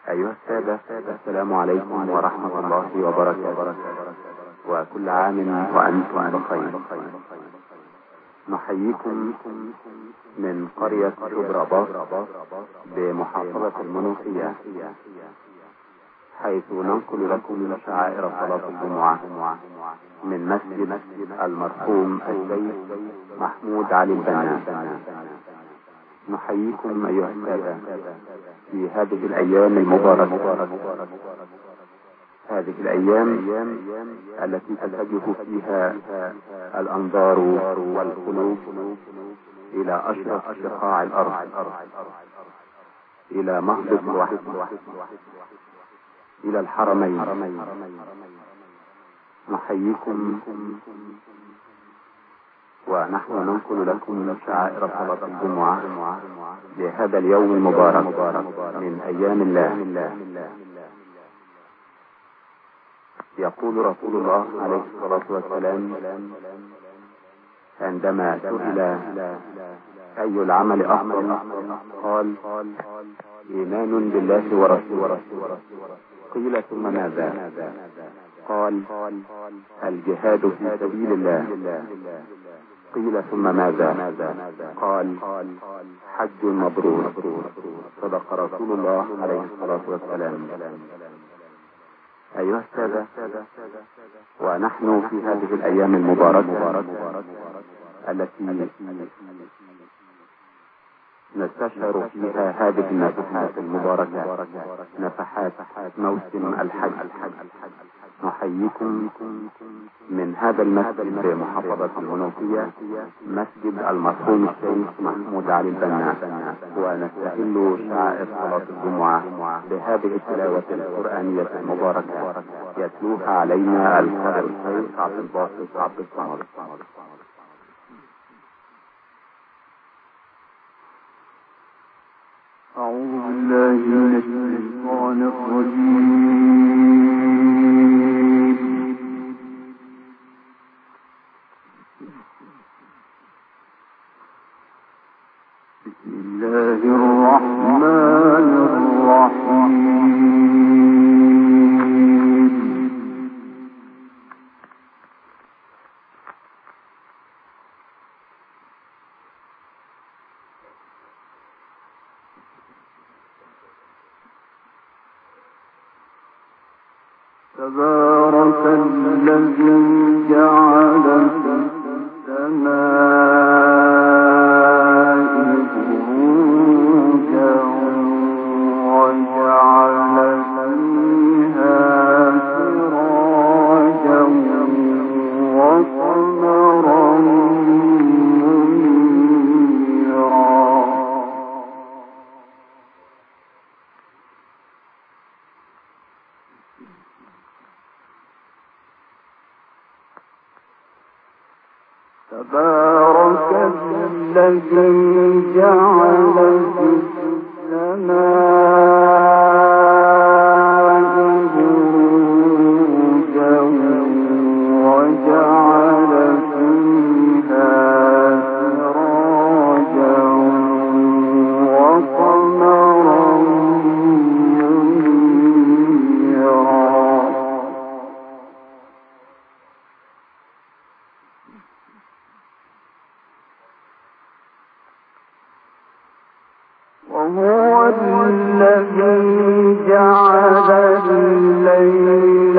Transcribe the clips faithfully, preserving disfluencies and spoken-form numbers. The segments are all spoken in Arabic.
أيها السادة، السلام عليكم ورحمة الله وبركاته، وكل عام وأنتم بخير. نحييكم من قرية شبرا بمحافظة المنوفية، حيث ننقل لكم شعائر صلاة الجمعة من مسجد المرحوم الشيخ محمود علي البنا. نحييكم أيها السادة في هذه الأيام المباركة، هذه الأيام التي تتجه فيها الأنظار والقلوب إلى أشرف بقاع الأرض، إلى مهبط الوحي، إلى الحرمين. نحييكم ونحن ننقل لكم شعائر صلاة الجمعة لهذا اليوم المبارك من أيام الله. يقول رسول الله عليه الصلاة والسلام عندما سئل أي العمل أفضل، قال: إيمان بالله ورسوله. قيل: ثم ماذا؟ قال: الجهاد في سبيل الله. قيل: ثم ماذا؟ قال: حج مبرور. صدق رسول الله عليه الصلاة والسلام. أيها السادة، ونحن في هذه الأيام المباركة التي نستشعر فيها هذه النفحات المباركة، نفحات موسم الحج، نحييكم من هذا المسجد بمحافظة المنوفية، مسجد المرحوم الشيخ محمود علي البنا، ونستهل شعائر صلاة الجمعة بهذه التلاوة القرآنية المباركة يتلوها علينا القارئ الشيخ عبد الباسط عبد الصمد. أعوذ بالله من الشيطان الرجيم. بسم الله الرحمن الرحيم. تبارك الذي جعل في السماء بروجا وجعل فيها سراجا وقمرا منيرا. تبارك الذي جعل في السماء بروجا وجعل فيها سراجا وقمرا منيرا. وهو الذي جعل الليل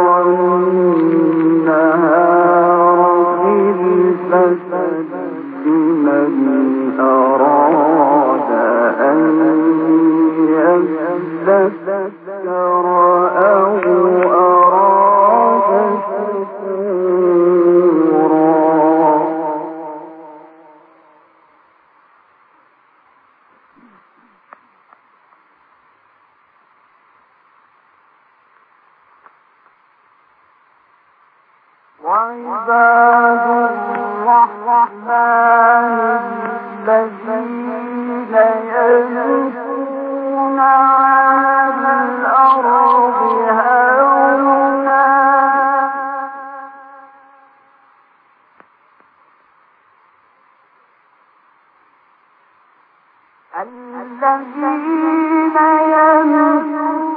والنهار خلفة لمن أراد أن يذكر أو أراد شكورا. وعباد الرحمن الذين يمشون على الأرض هونا الذين يمشون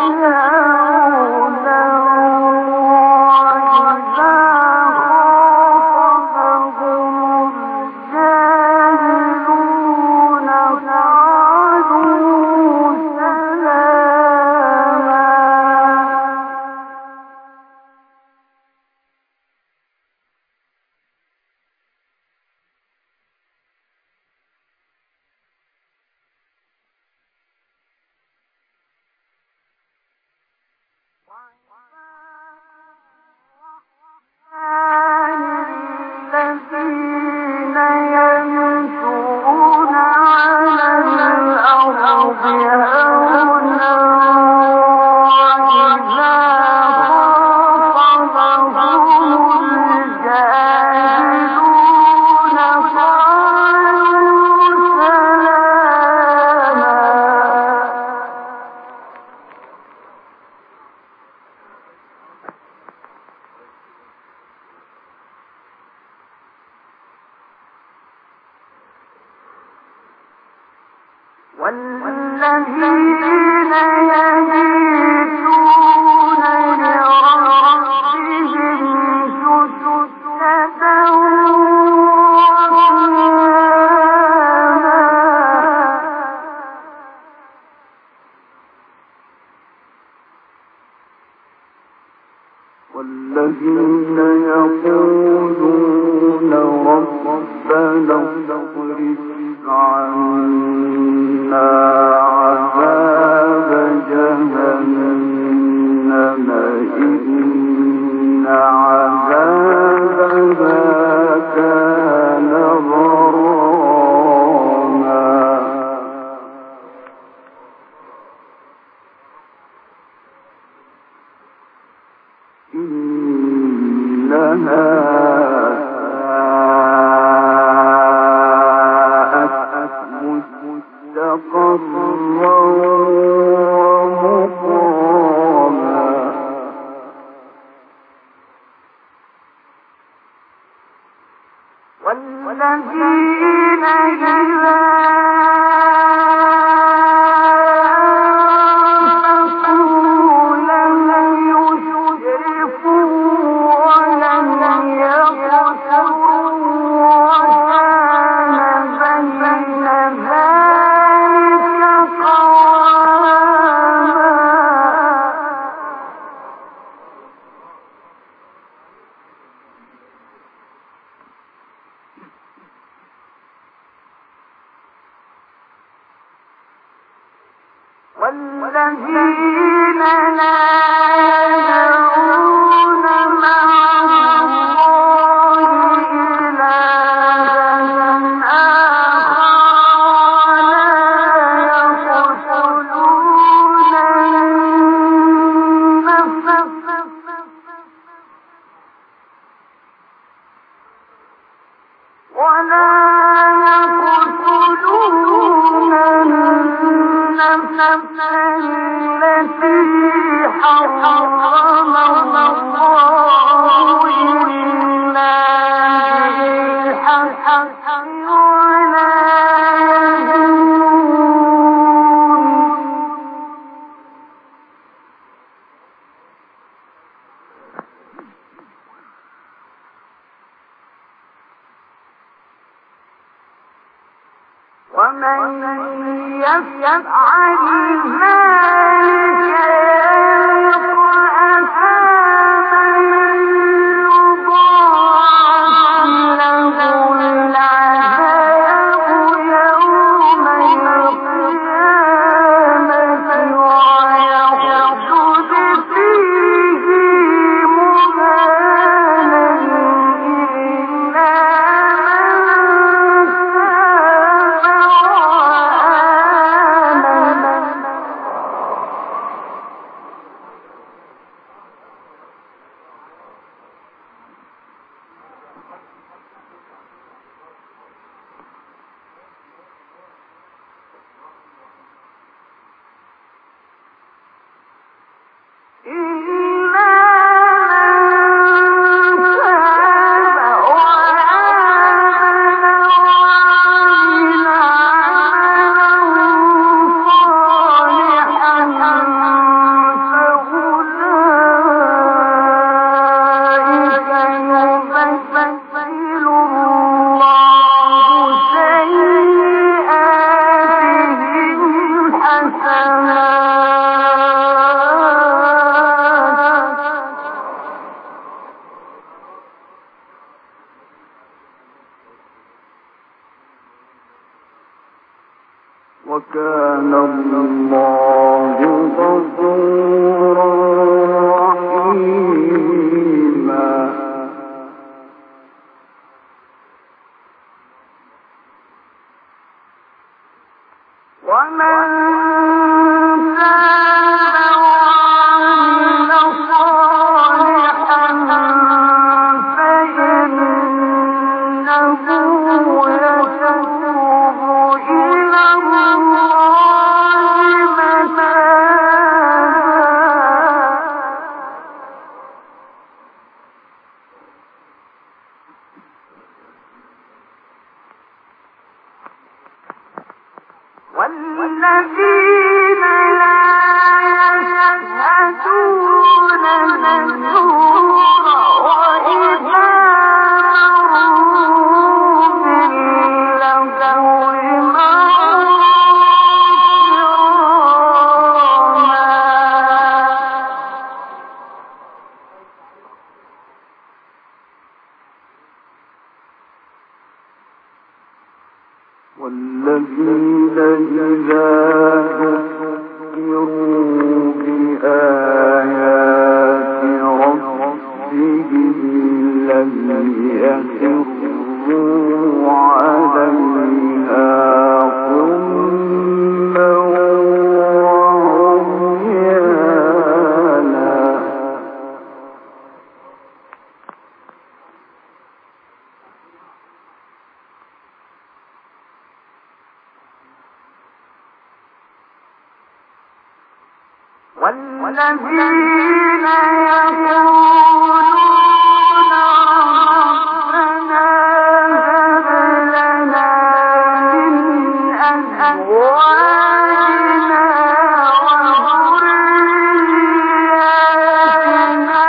والذين يقولون ربنا اصرف عنا عذاب جهنم إن عذابها كان غراما إنها ساءت مستقرا ومقاما والذين إذا والذين لا يدعون مع الله إلها آخر ولا يقتلون النفس ولا يقتلون النفس التي حرم الله إلا بالحق ولا يزنون ومن يفعل ذلك يلقى أثاما يضاعف له العذاب يوم القيامة ويخلد فيه مهانا إلا من تاب وكان الله غفورا رحيما. ومن والذين لا يشهدون الزور وإذا مروا باللغو والذين إذا ذكروا بآيات ربهم لم يخروا عليها صما وعميانا. والذين يقولون ربنا هب لنا من أزواجنا وذرياتنا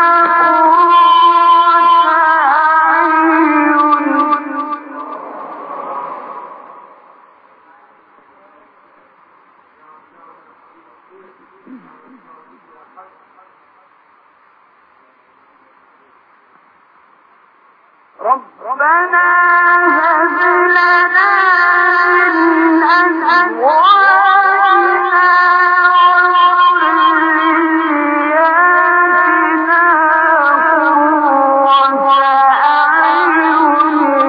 ربنا هب لنا من أزواجنا وذرياتنا قرة أعين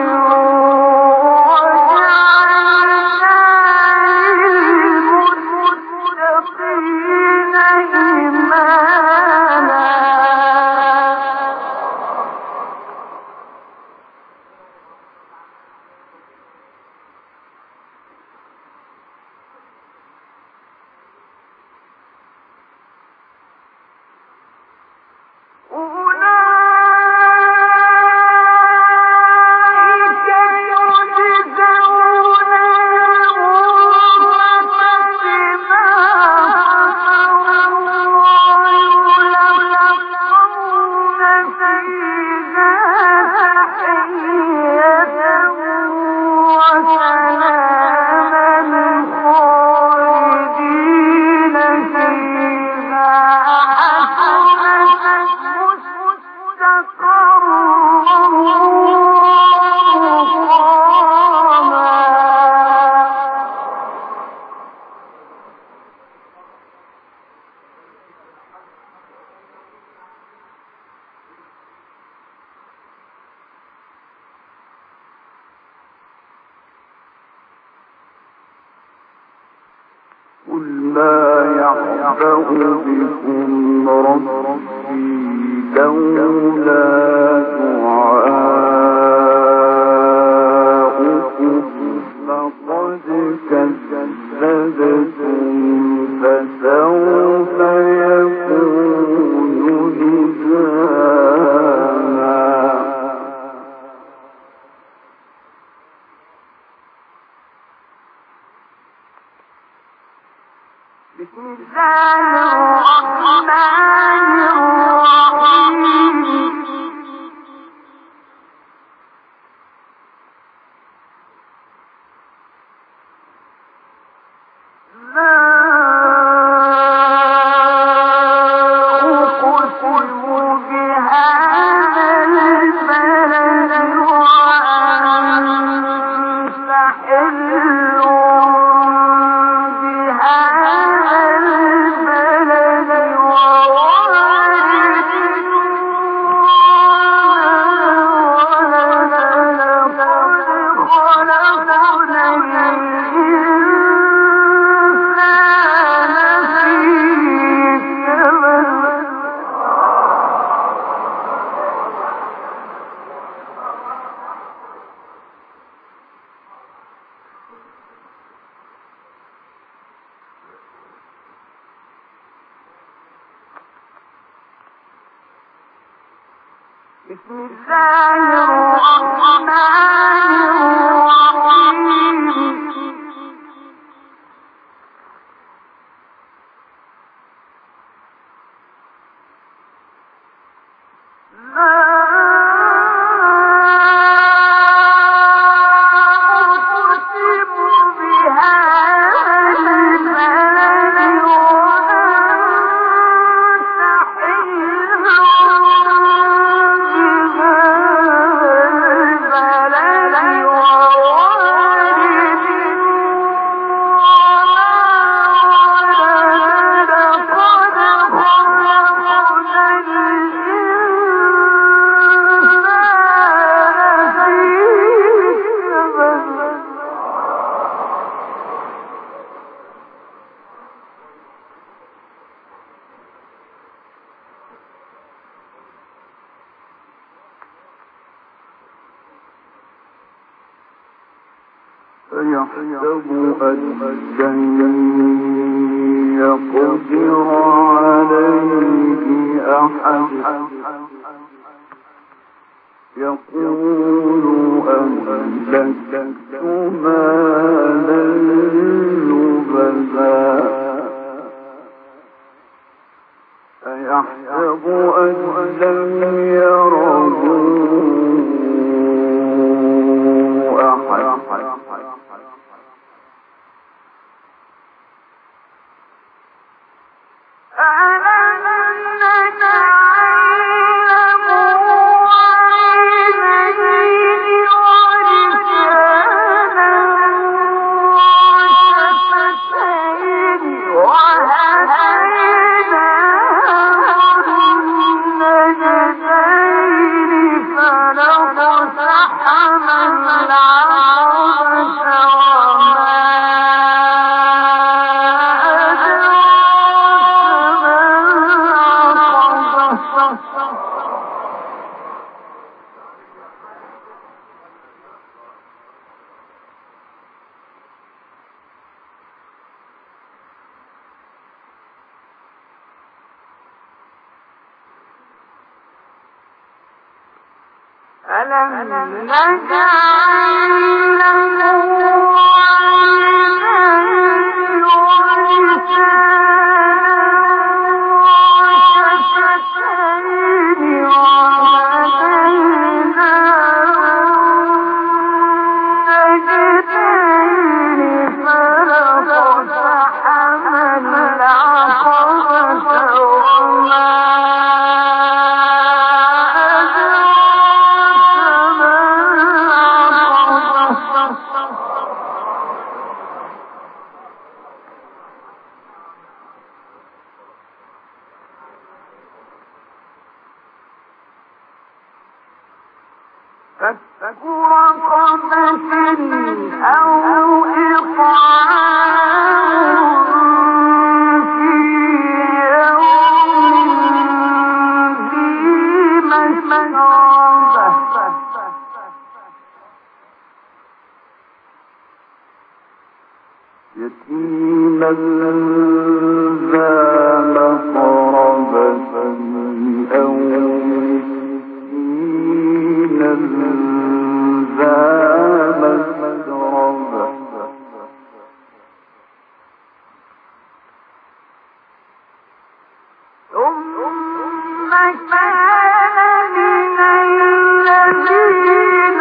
واجعلنا للمتقين إماما. قل ما يعبأ بكم ربي لولا دعاؤكم فقد كذبتم فسوف يكون لزاما. بسم الله الرحمن الرحيم. لا أقسم بهذا البلد وأنت حل يحسب أن لن يقدر عليه أحد يقول أهلكت مالا لبدا أيحسب أن لم يره أحد ألم نجعل له عينين ولسانا وشفتين وهديناه النجدين فلاقتحم العقبة وما فك رقبة أو إطعام في يوم ذي مسغبة يتيما ذا مقربة أو مسكينا ذا مسغبة ثم كان من الذين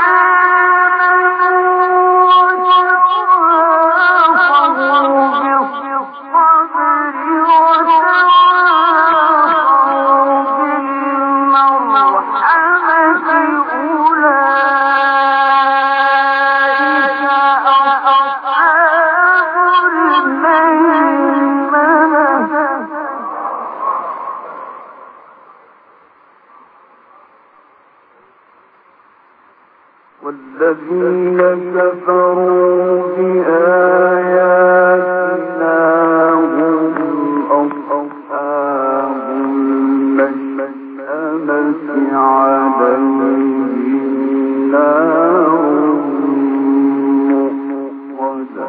والذين كفروا بآياتنا هم أصحاب المشأمة عليهم نار مؤصدة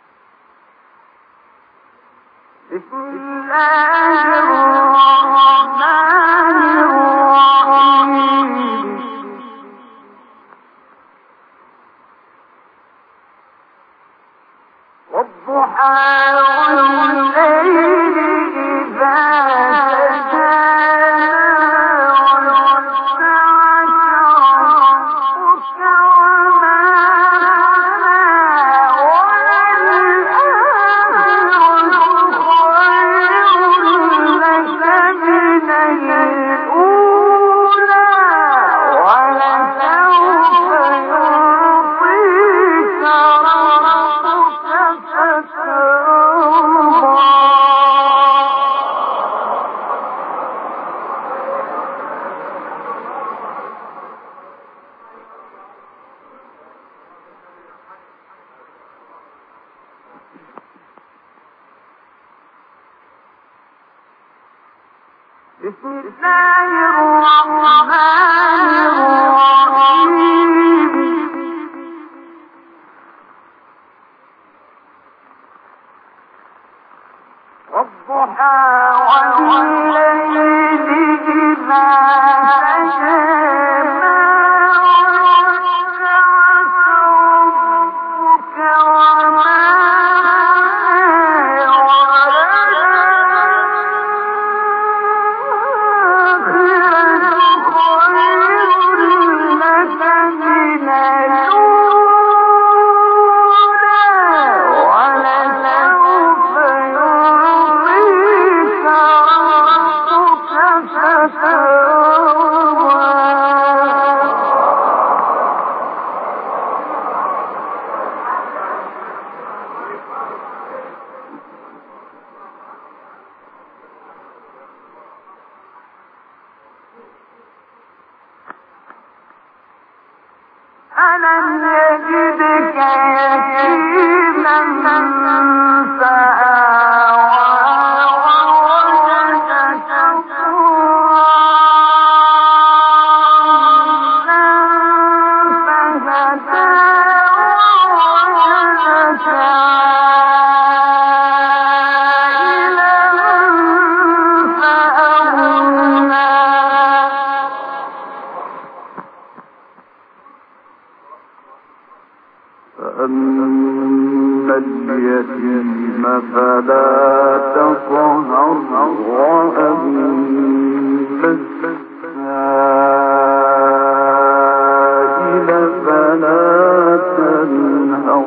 بسم الله الرحمن بسم الله الرحمن الرحيم والضحى والليل إذا سجى ما ودعك ربك وما ألم يجدك يتيما فآوى ووجدك ضالا فهدى ووجدك عائلا فأغنى فأما اليتيم فلا تقهر وأما السائل فلا تنهر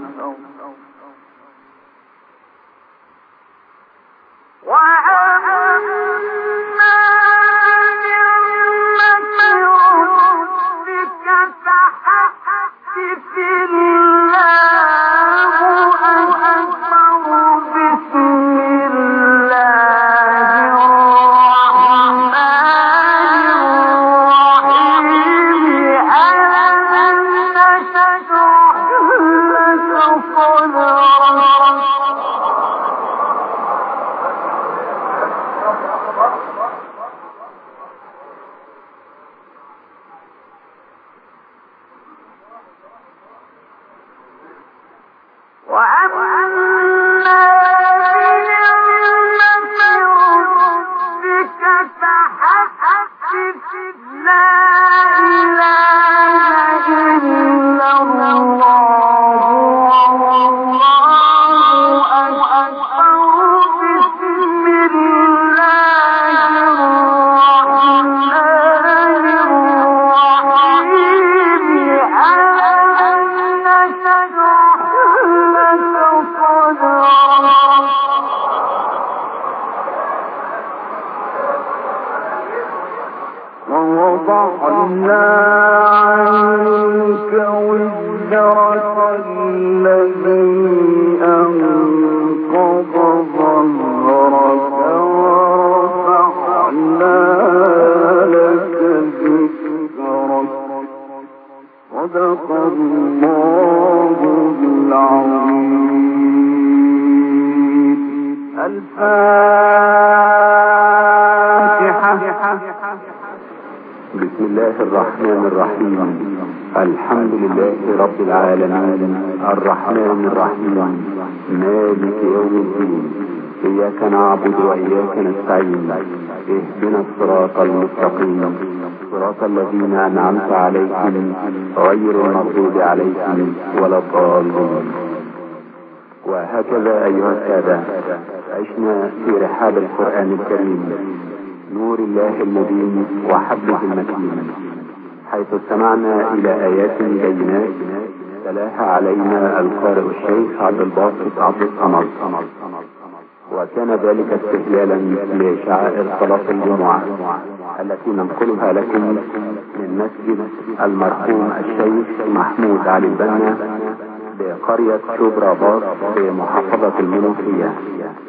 ووضعنا عنك وزرك الذي أنقض ظهرك ورفعنا لك ذكرك صدق الله العظيم. الفاتحة. بسم الله الرحمن الرحيم. الحمد لله رب العالمين الرحمن الرحيم مالك يوم الدين. إياك نعبد وإياك نستعين. اهدنا الصراط المستقيم صراط الذين أنعمت عليهم غير المغضوب عليهم ولا الضالين. وهكذا أيها السادة عشنا في رحاب القرآن الكريم، نور الله المبين وحبله المتين، حيث استمعنا إلى آيات بينات تلاها علينا القارئ الشيخ عبد الباسط عبد الصمد، وكان ذلك استهلالا لشعائر صلاة الجمعة التي ننقلها لكم من مسجد المرحوم الشيخ محمود علي البنا بقرية شبرا باص بمحافظة المنوفية.